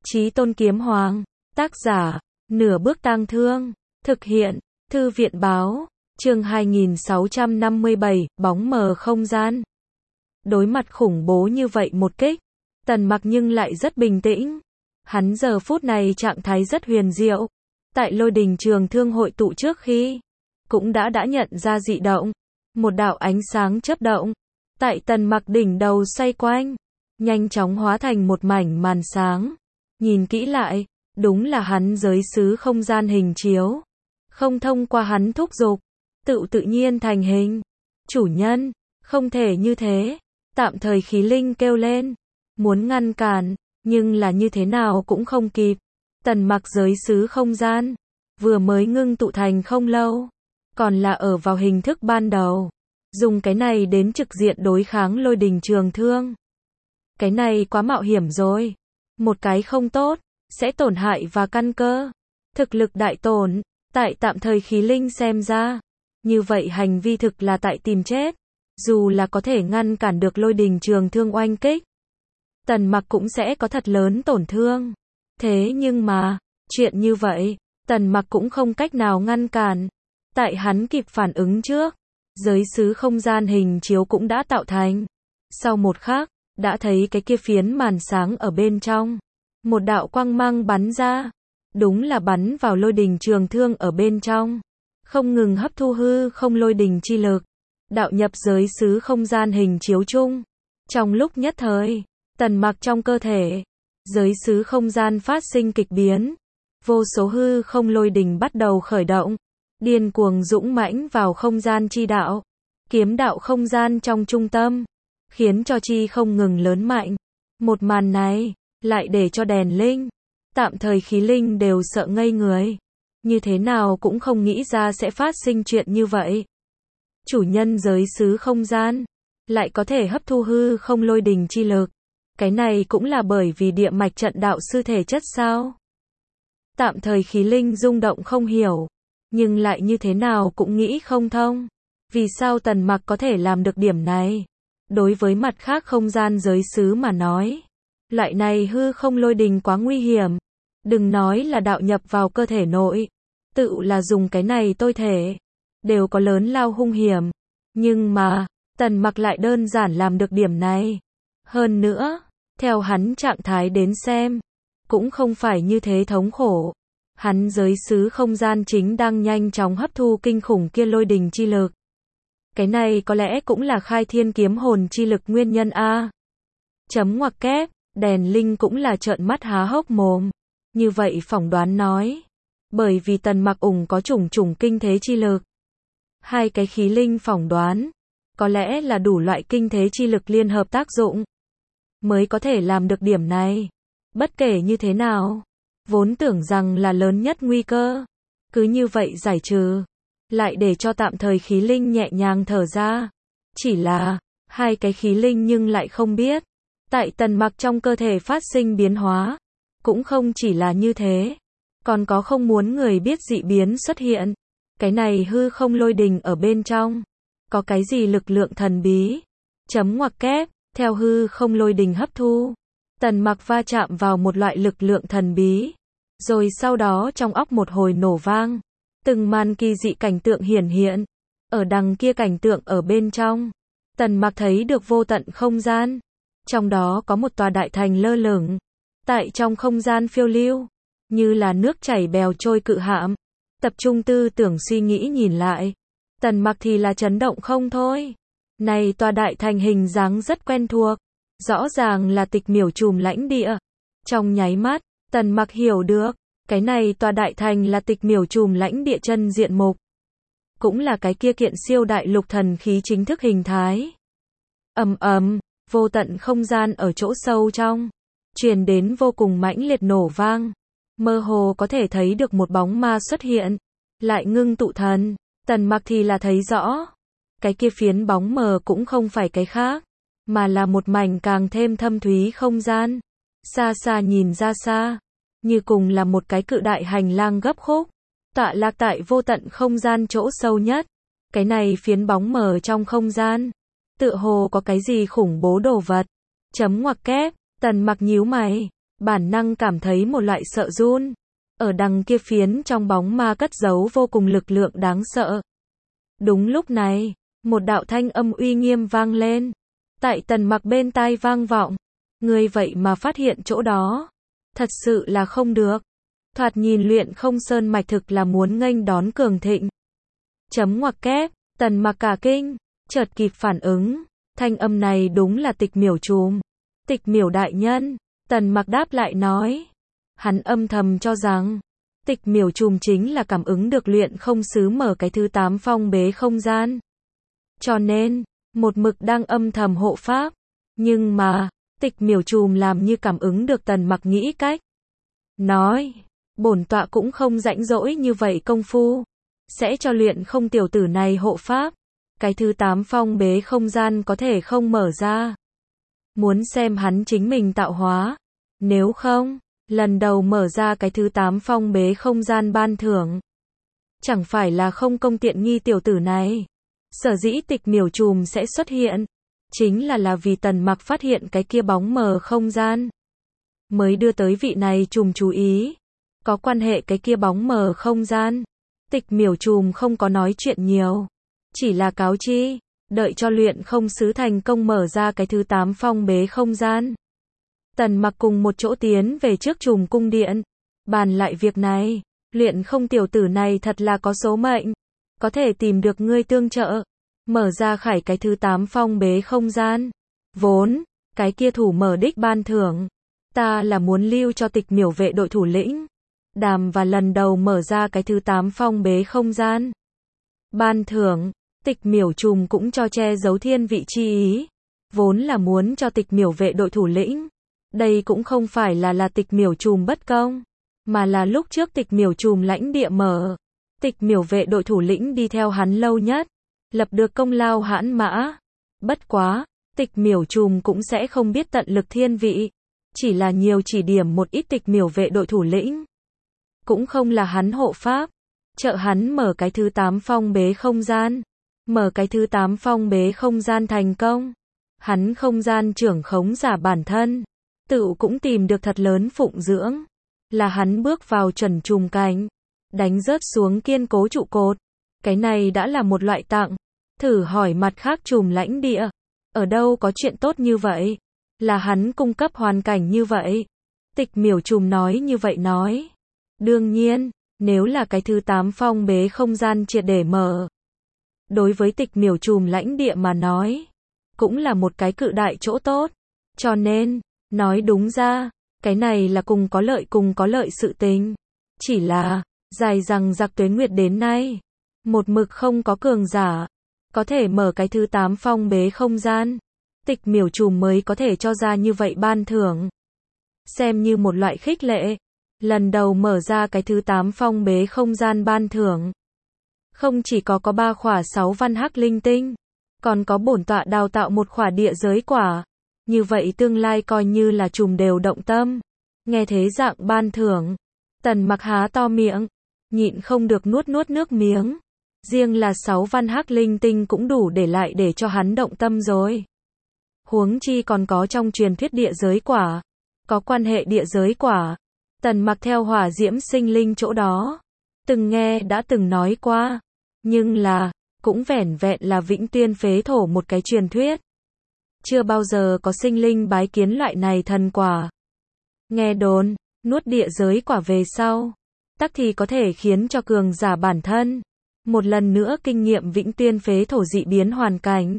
Chí Tôn Kiếm Hoàng. Tác giả, Nửa Bước Tang Thương. Thực hiện, Thư viện Báo. Chương 2657, bóng mờ không gian. Đối mặt khủng bố như vậy một kích, Tần Mặc nhưng lại rất bình tĩnh. Hắn giờ phút này trạng thái rất huyền diệu. Tại Lôi Đình Trường Thương hội tụ trước khi, cũng đã nhận ra dị động. Một đạo ánh sáng chớp động, tại Tần Mặc đỉnh đầu xoay quanh, nhanh chóng hóa thành một mảnh màn sáng. Nhìn kỹ lại, đúng là hắn giới xứ không gian hình chiếu. Không thông qua hắn thúc giục, tự nhiên thành hình. Chủ nhân, không thể như thế. Tạm thời khí linh kêu lên, muốn ngăn cản, nhưng là như thế nào cũng không kịp. Tần Mặc giới xứ không gian, vừa mới ngưng tụ thành không lâu, còn là ở vào hình thức ban đầu. Dùng cái này đến trực diện đối kháng Lôi Đình Trường Thương. Cái này quá mạo hiểm rồi. Một cái không tốt, sẽ tổn hại và căn cơ. Thực lực đại tổn, tại tạm thời khí linh xem ra. Như vậy hành vi thực là tại tìm chết. Dù là có thể ngăn cản được Lôi Đình Trường Thương oanh kích, Tần Mặc cũng sẽ có thật lớn tổn thương. Thế nhưng mà, chuyện như vậy, Tần Mặc cũng không cách nào ngăn cản. Tại hắn kịp phản ứng trước, giới xứ không gian hình chiếu cũng đã tạo thành. Sau một khắc, đã thấy cái kia phiến màn sáng ở bên trong. Một đạo quang mang bắn ra. Đúng là bắn vào Lôi Đình Trường Thương ở bên trong. Không ngừng hấp thu hư không lôi đình chi lực. Đạo nhập giới xứ không gian hình chiếu chung. Trong lúc nhất thời, Tần Mặc trong cơ thể, giới xứ không gian phát sinh kịch biến. Vô số hư không lôi đình bắt đầu khởi động. Điên cuồng dũng mãnh vào không gian chi đạo. Kiếm đạo không gian trong trung tâm, khiến cho chi không ngừng lớn mạnh. Một màn này, lại để cho đèn linh, tạm thời khí linh đều sợ ngây người. Như thế nào cũng không nghĩ ra sẽ phát sinh chuyện như vậy. Chủ nhân giới xứ không gian, lại có thể hấp thu hư không lôi đình chi lực. Cái này cũng là bởi vì địa mạch trận đạo sư thể chất sao? Tạm thời khí linh rung động không hiểu. Nhưng lại như thế nào cũng nghĩ không thông. Vì sao Tần Mặc có thể làm được điểm này? Đối với mặt khác không gian giới xứ mà nói, loại này hư không lôi đình quá nguy hiểm. Đừng nói là đạo nhập vào cơ thể nội, tự là dùng cái này tôi thể, đều có lớn lao hung hiểm. Nhưng mà, Tần Mặc lại đơn giản làm được điểm này. Hơn nữa, theo hắn trạng thái đến xem, cũng không phải như thế thống khổ. Hắn giới xứ không gian chính đang nhanh chóng hấp thu kinh khủng kia lôi đình chi lực. Cái này có lẽ cũng là khai thiên kiếm hồn chi lực nguyên nhân a. Chấm ngoặc kép, đèn linh cũng là trợn mắt há hốc mồm. Như vậy phỏng đoán nói, bởi vì Tần Mặc có chủng kinh thế chi lực. Hai cái khí linh phỏng đoán, có lẽ là đủ loại kinh thế chi lực liên hợp tác dụng, mới có thể làm được điểm này. Bất kể như thế nào, vốn tưởng rằng là lớn nhất nguy cơ, cứ như vậy giải trừ, lại để cho tạm thời khí linh nhẹ nhàng thở ra. Chỉ là, hai cái khí linh nhưng lại không biết, tại Tần Mặc trong cơ thể phát sinh biến hóa. Cũng không chỉ là như thế, còn có không muốn người biết dị biến xuất hiện. Cái này hư không lôi đình ở bên trong, có cái gì lực lượng thần bí. Chấm ngoặc kép, theo hư không lôi đình hấp thu, Tần Mặc va chạm vào một loại lực lượng thần bí. Rồi sau đó trong óc một hồi nổ vang, từng màn kỳ dị cảnh tượng hiển hiện. Ở đằng kia cảnh tượng ở bên trong, Tần Mặc thấy được vô tận không gian. Trong đó có một tòa đại thành lơ lửng, tại trong không gian phiêu lưu, như là nước chảy bèo trôi cự hạm. Tập trung tư tưởng suy nghĩ nhìn lại, Tần Mặc thì là chấn động không thôi. Này tòa đại thành hình dáng rất quen thuộc, rõ ràng là Tịch Miểu Trùm lãnh địa. Trong nháy mắt, Tần Mặc hiểu được, cái này tòa đại thành là Tịch Miểu Trùm lãnh địa chân diện mục. Cũng là cái kia kiện siêu đại lục thần khí chính thức hình thái. Vô tận không gian ở chỗ sâu trong, truyền đến vô cùng mãnh liệt nổ vang. Mơ hồ có thể thấy được một bóng ma xuất hiện, lại ngưng tụ thần. Tần Mặc thì là thấy rõ, cái kia phiến bóng mờ cũng không phải cái khác, mà là một mảnh càng thêm thâm thúy không gian. Xa xa nhìn ra xa, như cùng là một cái cự đại hành lang gấp khúc, tọa lạc tại vô tận không gian chỗ sâu nhất. Cái này phiến bóng mờ trong không gian, tựa hồ có cái gì khủng bố đồ vật. Chấm ngoặc kép, Tần Mặc nhíu mày, bản năng cảm thấy một loại sợ run. Ở đằng kia phiến trong bóng ma cất giấu vô cùng lực lượng đáng sợ. Đúng lúc này, một đạo thanh âm uy nghiêm vang lên. Tại Tần Mặc bên tai vang vọng. Ngươi vậy mà phát hiện chỗ đó. Thật sự là không được. Thoạt nhìn Luyện Không Sơn mạch thực là muốn nghênh đón cường thịnh. Chấm ngoặc kép, Tần Mặc cả kinh, chợt kịp phản ứng. Thanh âm này đúng là Tịch Miểu Trùm. Tịch Miểu đại nhân, Tần Mặc đáp lại nói. Hắn âm thầm cho rằng, Tịch Miểu Trùm chính là cảm ứng được Luyện Không Sứ mở cái thứ 8 phong bế không gian. Cho nên, một mực đang âm thầm hộ pháp. Nhưng mà, Tịch Miểu Trùm làm như cảm ứng được Tần Mặc nghĩ cách. Nói, bổn tọa cũng không rãnh rỗi như vậy công phu. Sẽ cho Luyện Không tiểu tử này hộ pháp. Cái thứ 8 phong bế không gian có thể không mở ra. Muốn xem hắn chính mình tạo hóa. Nếu không, lần đầu mở ra cái thứ 8 phong bế không gian ban thưởng. Chẳng phải là không công tiện nghi tiểu tử này. Sở dĩ Tịch Miểu Trùm sẽ xuất hiện. Chính là vì Tần Mặc phát hiện cái kia bóng mờ không gian. Mới đưa tới vị này trùm chú ý. Có quan hệ cái kia bóng mờ không gian. Tịch Miểu Trùm không có nói chuyện nhiều. Chỉ là cáo chi. Đợi cho Luyện Không Sứ thành công mở ra cái thứ 8 phong bế không gian. Tần Mặc cùng một chỗ tiến về trước Trùm cung điện. Bàn lại việc này. Luyện Không tiểu tử này thật là có số mệnh. Có thể tìm được ngươi tương trợ. Mở ra khải cái thứ 8 phong bế không gian. Vốn, cái kia thủ mở đích ban thưởng. Ta là muốn lưu cho Tịch Miểu vệ đội thủ lĩnh. Đàm và lần đầu mở ra cái thứ 8 phong bế không gian. Ban thưởng, Tịch Miểu Trùm cũng cho che giấu thiên vị chi ý. Vốn là muốn cho Tịch Miểu vệ đội thủ lĩnh. Đây cũng không phải là Tịch Miểu Trùm bất công. Mà là lúc trước Tịch Miểu Trùm lãnh địa mở. Tịch Miểu vệ đội thủ lĩnh đi theo hắn lâu nhất. Lập được công lao hãn mã. Bất quá, Tịch Miểu Trùm cũng sẽ không biết tận lực thiên vị. Chỉ là nhiều chỉ điểm một ít Tịch Miểu vệ đội thủ lĩnh. Cũng không là hắn hộ pháp. Trợ hắn mở cái thứ 8 phong bế không gian. Mở cái thứ 8 phong bế không gian thành công. Hắn không gian trưởng khống giả bản thân. Tự cũng tìm được thật lớn phụng dưỡng. Là hắn bước vào chuẩn trùm cảnh. Đánh rớt xuống kiên cố trụ cột. Cái này đã là một loại tặng. Thử hỏi mặt khác trùm lãnh địa. Ở đâu có chuyện tốt như vậy? Là hắn cung cấp hoàn cảnh như vậy. Tịch Miểu Trùm nói như vậy nói. Đương nhiên, nếu là cái thứ 8 phong bế không gian triệt để mở. Đối với Tịch Miểu Trùm lãnh địa mà nói. Cũng là một cái cự đại chỗ tốt. Cho nên, nói đúng ra, cái này là cùng có lợi sự tình. Chỉ là, dài rằng giặc tuế nguyệt đến nay. Một mực không có cường giả. Có thể mở cái thứ 8 phong bế không gian. Tịch Miểu Trùm mới có thể cho ra như vậy ban thưởng. Xem như một loại khích lệ. Lần đầu mở ra cái thứ 8 phong bế không gian ban thưởng. Không chỉ có 3 khỏa 6 văn hắc linh tinh. Còn có bổn tọa đào tạo một khỏa địa giới quả. Như vậy tương lai coi như là trùm đều động tâm. Nghe thế dạng ban thưởng. Tần Mặc há to miệng. Nhịn không được nuốt nước miếng. Riêng là 6 văn hắc linh tinh cũng đủ để lại để cho hắn động tâm rồi. Huống chi còn có trong truyền thuyết địa giới quả. Có quan hệ địa giới quả. Tần Mặc theo hỏa diễm sinh linh chỗ đó. Từng nghe đã từng nói qua. Nhưng là, cũng vẻn vẹn là Vĩnh Tuyên phế thổ một cái truyền thuyết. Chưa bao giờ có sinh linh bái kiến loại này thần quả. Nghe đồn, nuốt địa giới quả về sau. Tắc thì có thể khiến cho cường giả bản thân. Một lần nữa kinh nghiệm Vĩnh Tuyên phế thổ dị biến hoàn cảnh.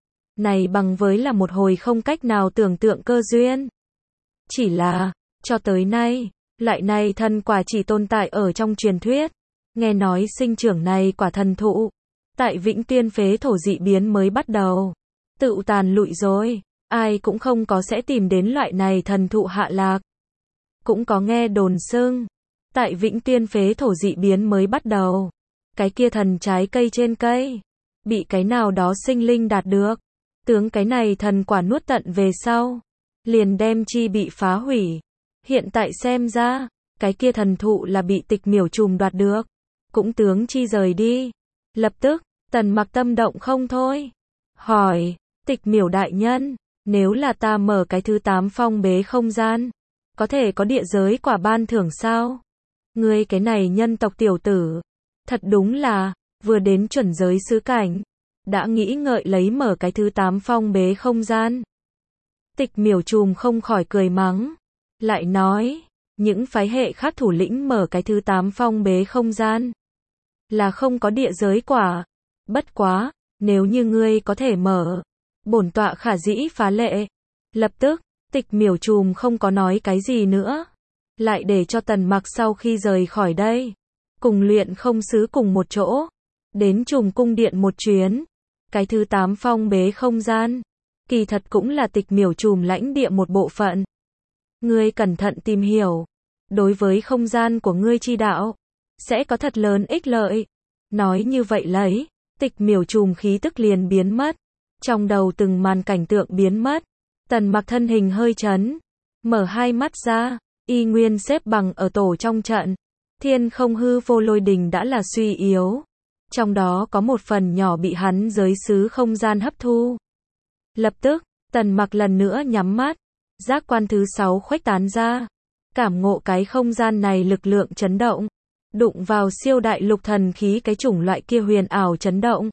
Này bằng với là một hồi không cách nào tưởng tượng cơ duyên. Chỉ là, cho tới nay, loại này thần quả chỉ tồn tại ở trong truyền thuyết. Nghe nói sinh trưởng này quả thần thụ. Tại Vĩnh Tuyên phế thổ dị biến mới bắt đầu. Tự tàn lụi rồi. Ai cũng không có sẽ tìm đến loại này thần thụ hạ lạc. Cũng có nghe đồn xưng. Tại Vĩnh Tuyên phế thổ dị biến mới bắt đầu. Cái kia thần trái cây trên cây. Bị cái nào đó sinh linh đạt được. Tướng cái này thần quả nuốt tận về sau. Liền đem chi bị phá hủy. Hiện tại xem ra. Cái kia thần thụ là bị Tịch Miểu Trùm đoạt được. Cũng tướng chi rời đi. Lập tức, Tần Mặc tâm động không thôi. Hỏi, Tịch Miểu đại nhân. Nếu là ta mở cái thứ 8 phong bế không gian. có thể có địa giới quả ban thưởng sao? Ngươi cái này nhân tộc tiểu tử, thật đúng là, vừa đến chuẩn giới xứ cảnh, đã nghĩ ngợi lấy mở cái thứ 8 phong bế không gian. Tịch Miểu Trùm không khỏi cười mắng, lại nói, những phái hệ khác thủ lĩnh mở cái thứ 8 phong bế không gian, là không có địa giới quả. Bất quá, nếu như ngươi có thể mở, bổn tọa khả dĩ phá lệ. Lập tức, Tịch Miểu Trùm không có nói cái gì nữa, lại để cho Tần Mặc sau khi rời khỏi đây, cùng Luyện Không Sứ cùng một chỗ, đến Trùm cung điện một chuyến. Cái thứ 8 phong bế không gian, kỳ thật cũng là Tịch Miểu Trùm lãnh địa một bộ phận. Ngươi cẩn thận tìm hiểu, đối với không gian của ngươi chi đạo, sẽ có thật lớn ích lợi. Nói như vậy lấy, Tịch Miểu Trùm khí tức liền biến mất, trong đầu từng màn cảnh tượng biến mất. Tần Mặc thân hình hơi chấn, mở hai mắt ra, y nguyên xếp bằng ở tổ trong trận. Thiên không hư vô lôi đình đã là suy yếu, trong đó có một phần nhỏ bị hắn giới xứ không gian hấp thu. Lập tức, Tần Mặc lần nữa nhắm mắt, giác quan thứ 6 khuếch tán ra, cảm ngộ cái không gian này lực lượng chấn động, đụng vào siêu đại lục thần khí cái chủng loại kia huyền ảo chấn động.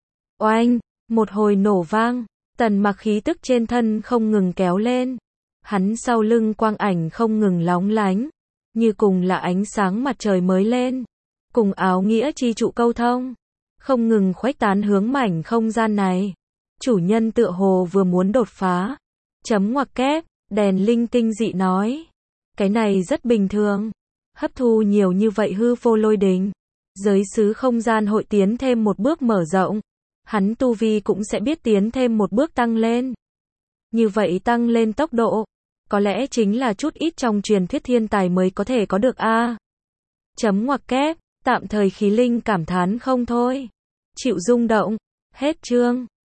Oanh, một hồi nổ vang, Tần Mặc khí tức trên thân không ngừng kéo lên, hắn sau lưng quang ảnh không ngừng lóng lánh, như cùng là ánh sáng mặt trời mới lên, cùng áo nghĩa chi trụ câu thông, không ngừng khuếch tán hướng mảnh không gian này. Chủ nhân tựa hồ vừa muốn đột phá. Chấm ngoặc kép, đèn linh kinh dị nói. Cái này rất bình thường. Hấp thu nhiều như vậy hư vô lôi đình, giới xứ không gian hội tiến thêm một bước mở rộng. Hắn tu vi cũng sẽ biết tiến thêm một bước tăng lên. Như vậy tăng lên tốc độ, có lẽ chính là chút ít trong truyền thuyết thiên tài mới có thể có được a. Chấm ngoặc kép, tạm thời khí linh cảm thán không thôi. Chịu rung động. Hết chương.